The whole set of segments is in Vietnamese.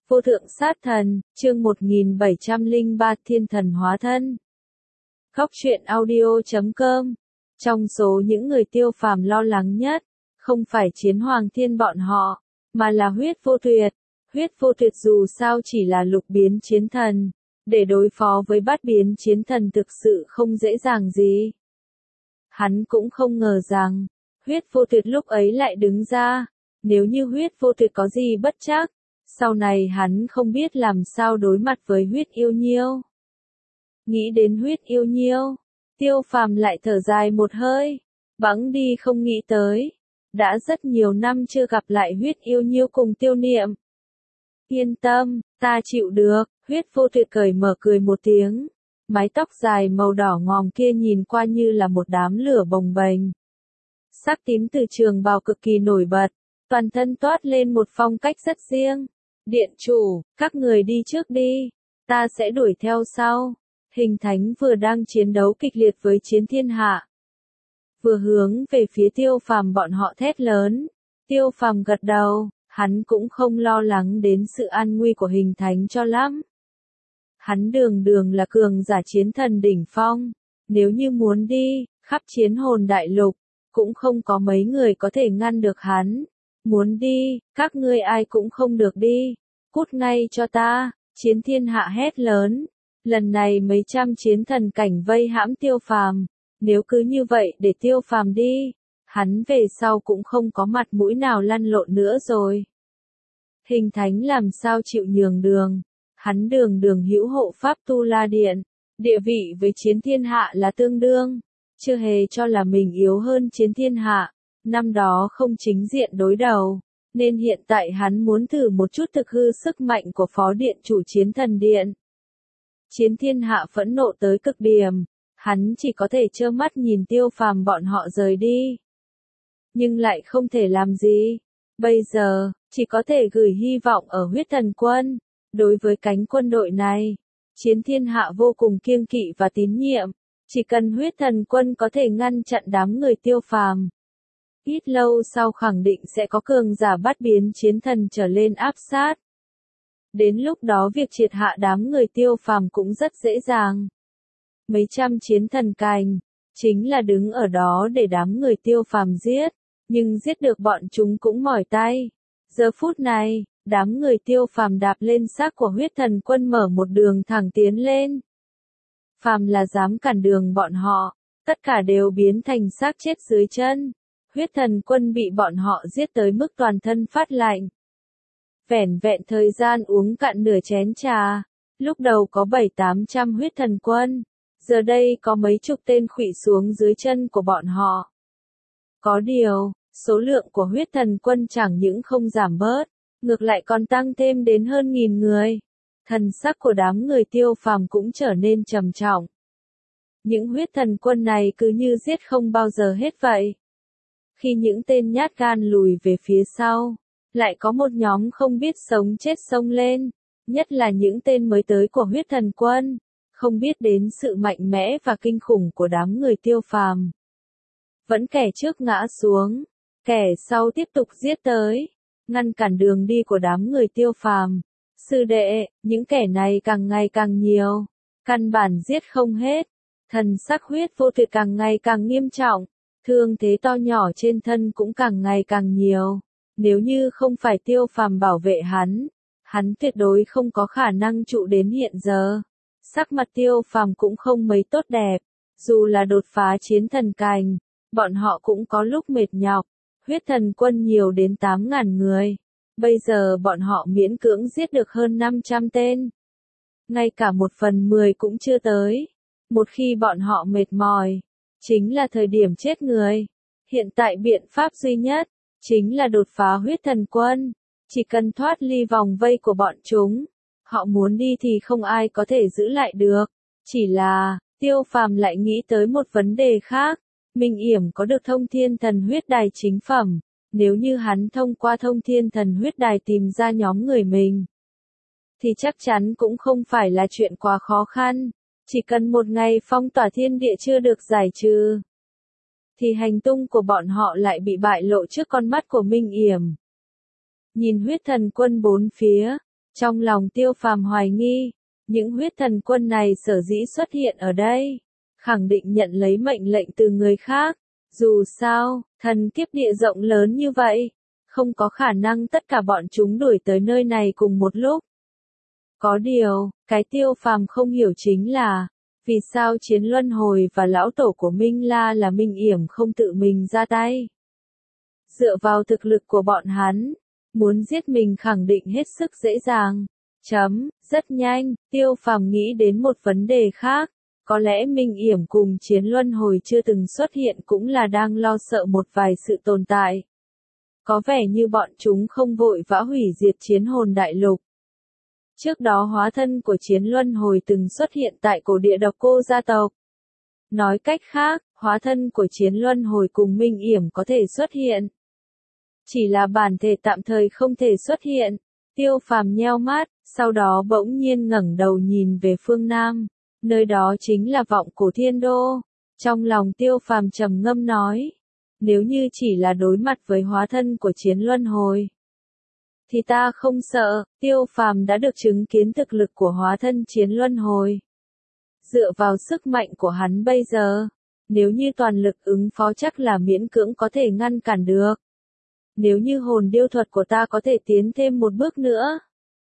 Vô thượng sát thần, chương 1703 thiên thần hóa thân. Góc truyện audio.com. Trong số những người Tiêu Phàm lo lắng nhất, không phải Chiến Hoàng Thiên bọn họ, mà là Huyết Vô Tuyệt. Huyết Vô Tuyệt dù sao chỉ là lục biến chiến thần, để đối phó với bát biến chiến thần thực sự không dễ dàng gì. Hắn cũng không ngờ rằng, Huyết Vô Tuyệt lúc ấy lại đứng ra, nếu như Huyết Vô Tuyệt có gì bất trắc, sau này hắn không biết làm sao đối mặt với Huyết Yêu Nhiêu. Nghĩ đến Huyết Yêu Nhiêu, Tiêu Phàm lại thở dài một hơi, bẵng đi không nghĩ tới. Đã rất nhiều năm chưa gặp lại Huyết Yêu Nhiêu cùng Tiêu Niệm. Yên tâm, ta chịu được, Huyết Vô Tuyệt cởi mở cười một tiếng. Mái tóc dài màu đỏ ngòm kia nhìn qua như là một đám lửa bồng bềnh. Sắc tím từ trường bào cực kỳ nổi bật, toàn thân toát lên một phong cách rất riêng. Điện chủ, các người đi trước đi, ta sẽ đuổi theo sau. Hình Thánh vừa đang chiến đấu kịch liệt với Chiến Thiên Hạ, vừa hướng về phía Tiêu Phàm bọn họ thét lớn. Tiêu Phàm gật đầu, hắn cũng không lo lắng đến sự an nguy của Hình Thánh cho lắm. Hắn đường đường là cường giả chiến thần đỉnh phong, nếu như muốn đi, khắp chiến hồn đại lục, cũng không có mấy người có thể ngăn được hắn. Muốn đi, các ngươi ai cũng không được đi, cút ngay cho ta, Chiến Thiên Hạ hét lớn. Lần này mấy trăm chiến thần cảnh vây hãm Tiêu Phàm, nếu cứ như vậy để Tiêu Phàm đi, hắn về sau cũng không có mặt mũi nào lăn lộn nữa rồi. Hình Thánh làm sao chịu nhường đường, hắn đường đường hữu hộ pháp Tu La Điện, địa vị với Chiến Thiên Hạ là tương đương, chưa hề cho là mình yếu hơn Chiến Thiên Hạ, năm đó không chính diện đối đầu, nên hiện tại hắn muốn thử một chút thực hư sức mạnh của Phó Điện chủ Chiến Thần Điện. Chiến Thiên Hạ phẫn nộ tới cực điểm, hắn chỉ có thể trơ mắt nhìn Tiêu Phàm bọn họ rời đi. Nhưng lại không thể làm gì, bây giờ, chỉ có thể gửi hy vọng ở Huyết Thần Quân. Đối với cánh quân đội này, Chiến Thiên Hạ vô cùng kiêng kỵ và tín nhiệm, chỉ cần Huyết Thần Quân có thể ngăn chặn đám người Tiêu Phàm, ít lâu sau khẳng định sẽ có cường giả bát biến chiến thần trở lên áp sát. Đến lúc đó việc triệt hạ đám người Tiêu Phàm cũng rất dễ dàng. Mấy trăm chiến thần cành, chính là đứng ở đó để đám người Tiêu Phàm giết, nhưng giết được bọn chúng cũng mỏi tay. Giờ phút này, đám người Tiêu Phàm đạp lên xác của Huyết Thần Quân mở một đường thẳng tiến lên. Phàm là dám cản đường bọn họ, tất cả đều biến thành xác chết dưới chân. Huyết Thần Quân bị bọn họ giết tới mức toàn thân phát lạnh. Vẻn vẹn thời gian uống cạn nửa chén trà, lúc đầu có 700-800 Huyết Thần Quân, giờ đây có mấy chục tên khuỵu xuống dưới chân của bọn họ. Có điều, số lượng của Huyết Thần Quân chẳng những không giảm bớt, ngược lại còn tăng thêm đến hơn 1000 người. Thần sắc của đám người Tiêu Phàm cũng trở nên trầm trọng. Những Huyết Thần Quân này cứ như giết không bao giờ hết vậy. Khi những tên nhát gan lùi về phía sau, lại có một nhóm không biết sống chết xông lên, nhất là những tên mới tới của Huyết Thần Quân, không biết đến sự mạnh mẽ và kinh khủng của đám người Tiêu Phàm. Vẫn kẻ trước ngã xuống, kẻ sau tiếp tục giết tới, ngăn cản đường đi của đám người Tiêu Phàm. Sư đệ, những kẻ này càng ngày càng nhiều, căn bản giết không hết. Thần sắc Huyết Vô Tuyệt càng ngày càng nghiêm trọng, thương thế to nhỏ trên thân cũng càng ngày càng nhiều. Nếu như không phải Tiêu Phàm bảo vệ hắn tuyệt đối không có khả năng trụ đến hiện giờ. Sắc mặt Tiêu Phàm cũng không mấy tốt đẹp, dù là đột phá chiến thần cành, bọn họ cũng có lúc mệt nhọc. Huyết Thần Quân nhiều đến 8.000 người, bây giờ bọn họ miễn cưỡng giết được hơn 500 tên. Ngay cả 1/10 cũng chưa tới. Một khi bọn họ mệt mỏi, chính là thời điểm chết người. Hiện tại biện pháp duy nhất chính là đột phá Huyết Thần Quân, chỉ cần thoát ly vòng vây của bọn chúng, họ muốn đi thì không ai có thể giữ lại được. Chỉ là, Tiêu Phàm lại nghĩ tới một vấn đề khác, Minh Yểm có được Thông Thiên Thần Huyết Đài chính phẩm, nếu như hắn thông qua Thông Thiên Thần Huyết Đài tìm ra nhóm người mình, thì chắc chắn cũng không phải là chuyện quá khó khăn, chỉ cần một ngày phong tỏa thiên địa chưa được giải trừ, thì hành tung của bọn họ lại bị bại lộ trước con mắt của Minh Yểm. Nhìn Huyết Thần Quân bốn phía, Trong lòng Tiêu Phàm hoài nghi, những huyết thần quân này sở dĩ xuất hiện ở đây, khẳng định nhận lấy mệnh lệnh từ người khác. Dù sao, thần kiếp địa rộng lớn như vậy, không có khả năng tất cả bọn chúng đuổi tới nơi này cùng một lúc. Có điều, cái Tiêu Phàm không hiểu chính là, vì sao Chiến Luân Hồi và lão tổ của Minh La là Minh Yểm không tự mình ra tay. Dựa vào thực lực của bọn hắn, muốn giết mình khẳng định hết sức dễ dàng. Rất nhanh, Tiêu Phàm nghĩ đến một vấn đề khác. Có lẽ Minh Yểm cùng Chiến Luân Hồi chưa từng xuất hiện cũng là đang lo sợ một vài sự tồn tại. Có vẻ như bọn chúng không vội vã hủy diệt Chiến Hồn Đại Lục. Trước đó hóa thân của Chiến Luân Hồi từng xuất hiện tại cổ địa Độc Cô gia tộc. Nói cách khác, hóa thân của Chiến Luân Hồi cùng Minh Yểm có thể xuất hiện. Chỉ là bản thể tạm thời không thể xuất hiện. Tiêu Phàm nheo mắt, sau đó bỗng nhiên ngẩng đầu nhìn về phương Nam. Nơi đó chính là Vọng Cổ Thiên Đô. Trong lòng Tiêu Phàm trầm ngâm nói, nếu như chỉ là đối mặt với hóa thân của Chiến Luân Hồi, thì ta không sợ. Tiêu Phàm đã được chứng kiến thực lực của hóa thân Chiến Luân Hồi. Dựa vào sức mạnh của hắn bây giờ, nếu như toàn lực ứng phó chắc là miễn cưỡng có thể ngăn cản được. Nếu như hồn điêu thuật của ta có thể tiến thêm một bước nữa,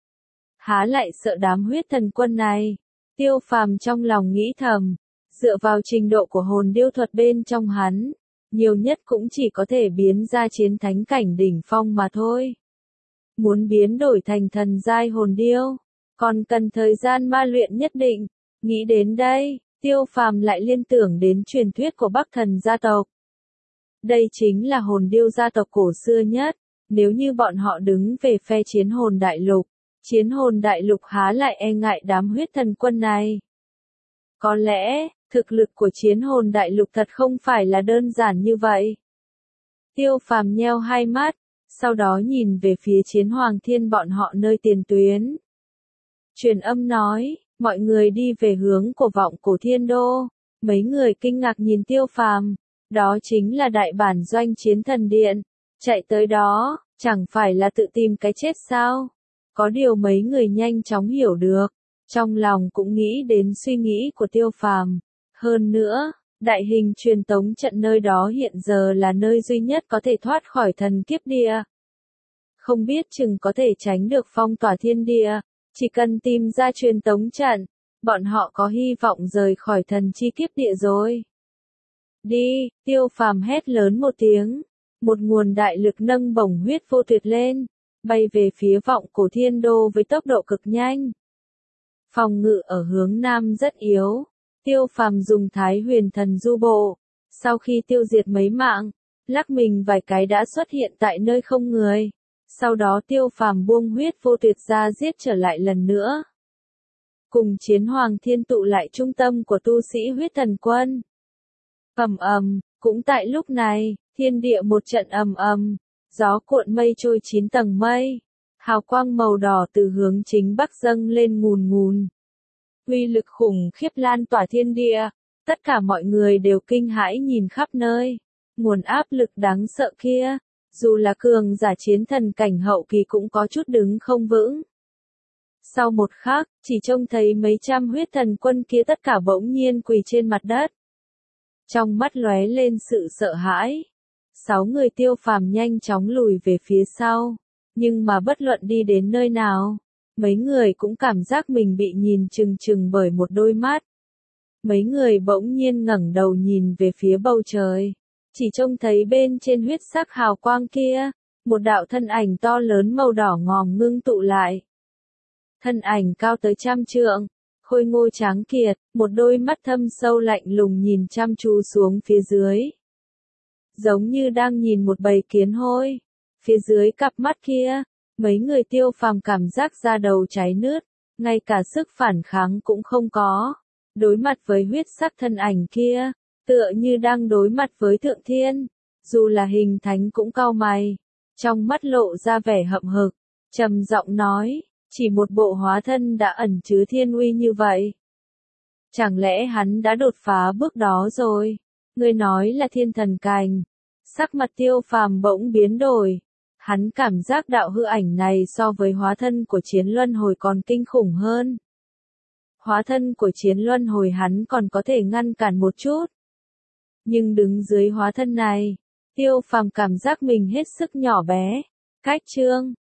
há lại sợ đám huyết thần quân này. Tiêu Phàm trong lòng nghĩ thầm, dựa vào trình độ của hồn điêu thuật bên trong hắn, nhiều nhất cũng chỉ có thể biến ra chiến thánh cảnh đỉnh phong mà thôi. Muốn biến đổi thành thần giai hồn điêu, còn cần thời gian ma luyện nhất định. Nghĩ đến đây, Tiêu Phàm lại liên tưởng đến truyền thuyết của Bắc Thần gia tộc. Đây chính là hồn điêu gia tộc cổ xưa nhất, nếu như bọn họ đứng về phe Chiến Hồn Đại Lục, Chiến Hồn Đại Lục há lại e ngại đám huyết thần quân này. Có lẽ, thực lực của Chiến Hồn Đại Lục thật không phải là đơn giản như vậy. Tiêu Phàm nheo hai mắt, sau đó nhìn về phía Chiến Hoàng Thiên bọn họ nơi tiền tuyến. Truyền âm nói, mọi người đi về hướng của Vọng Cổ Thiên Đô. Mấy người kinh ngạc nhìn Tiêu Phàm, đó chính là đại bản doanh Chiến Thần Điện. Chạy tới đó, chẳng phải là tự tìm cái chết sao? Có điều mấy người nhanh chóng hiểu được, trong lòng cũng nghĩ đến suy nghĩ của Tiêu Phàm. Hơn nữa, đại hình truyền tống trận nơi đó hiện giờ là nơi duy nhất có thể thoát khỏi thần kiếp địa. Không biết chừng có thể tránh được phong tỏa thiên địa, chỉ cần tìm ra truyền tống trận, bọn họ có hy vọng rời khỏi thần chi kiếp địa rồi. Đi, Tiêu Phàm hét lớn một tiếng, một nguồn đại lực nâng bổng huyết vô tuyệt lên, bay về phía Vọng Cổ Thiên Đô với tốc độ cực nhanh. Phòng ngự ở hướng Nam rất yếu, Tiêu Phàm dùng Thái Huyền Thần Du Bộ, sau khi tiêu diệt mấy mạng, lắc mình vài cái đã xuất hiện tại nơi không người. Sau đó Tiêu Phàm buông huyết vô tuyệt ra giết trở lại lần nữa. Cùng Chiến Hoàng Thiên tụ lại trung tâm của tu sĩ huyết thần quân. Cũng tại lúc này, thiên địa một trận gió cuộn mây trôi 9 tầng mây. Hào quang màu đỏ từ hướng chính bắc dâng lên ngùn ngùn. Uy lực khủng khiếp lan tỏa thiên địa, tất cả mọi người đều kinh hãi nhìn khắp nơi. Nguồn áp lực đáng sợ kia, dù là cường giả chiến thần cảnh hậu kỳ cũng có chút đứng không vững. Sau một khắc, chỉ trông thấy mấy trăm huyết thần quân kia tất cả bỗng nhiên quỳ trên mặt đất. Trong mắt lóe lên sự sợ hãi. 6 người Tiêu Phàm nhanh chóng lùi về phía sau. Nhưng mà bất luận đi đến nơi nào, mấy người cũng cảm giác mình bị nhìn chừng chừng bởi một đôi mắt. Mấy người bỗng nhiên ngẩng đầu nhìn về phía bầu trời. Chỉ trông thấy bên trên huyết sắc hào quang kia, một đạo thân ảnh to lớn màu đỏ ngòm ngưng tụ lại. Thân ảnh cao tới 100 trượng, khôi ngô tráng kiệt, một đôi mắt thâm sâu lạnh lùng nhìn chăm chú xuống phía dưới. Giống như đang nhìn một bầy kiến hôi. Phía dưới cặp mắt kia, mấy người Tiêu Phàm cảm giác da đầu cháy nứt, ngay cả sức phản kháng cũng không có. Đối mặt với huyết sắc thân ảnh kia, tựa như đang đối mặt với thượng thiên, dù là hình thánh cũng cau mày, trong mắt lộ ra vẻ hậm hực, trầm giọng nói, chỉ một bộ hóa thân đã ẩn chứa thiên uy như vậy. Chẳng lẽ hắn đã đột phá bước đó rồi? Ngươi nói là thiên thần cảnh. Sắc mặt Tiêu Phàm bỗng biến đổi. Hắn cảm giác đạo hư ảnh này so với hóa thân của chiến luân hồi còn kinh khủng hơn. Hóa thân của chiến luân hồi hắn còn có thể ngăn cản một chút. Nhưng đứng dưới hóa thân này, Tiêu Phàm cảm giác mình hết sức nhỏ bé. Cách chương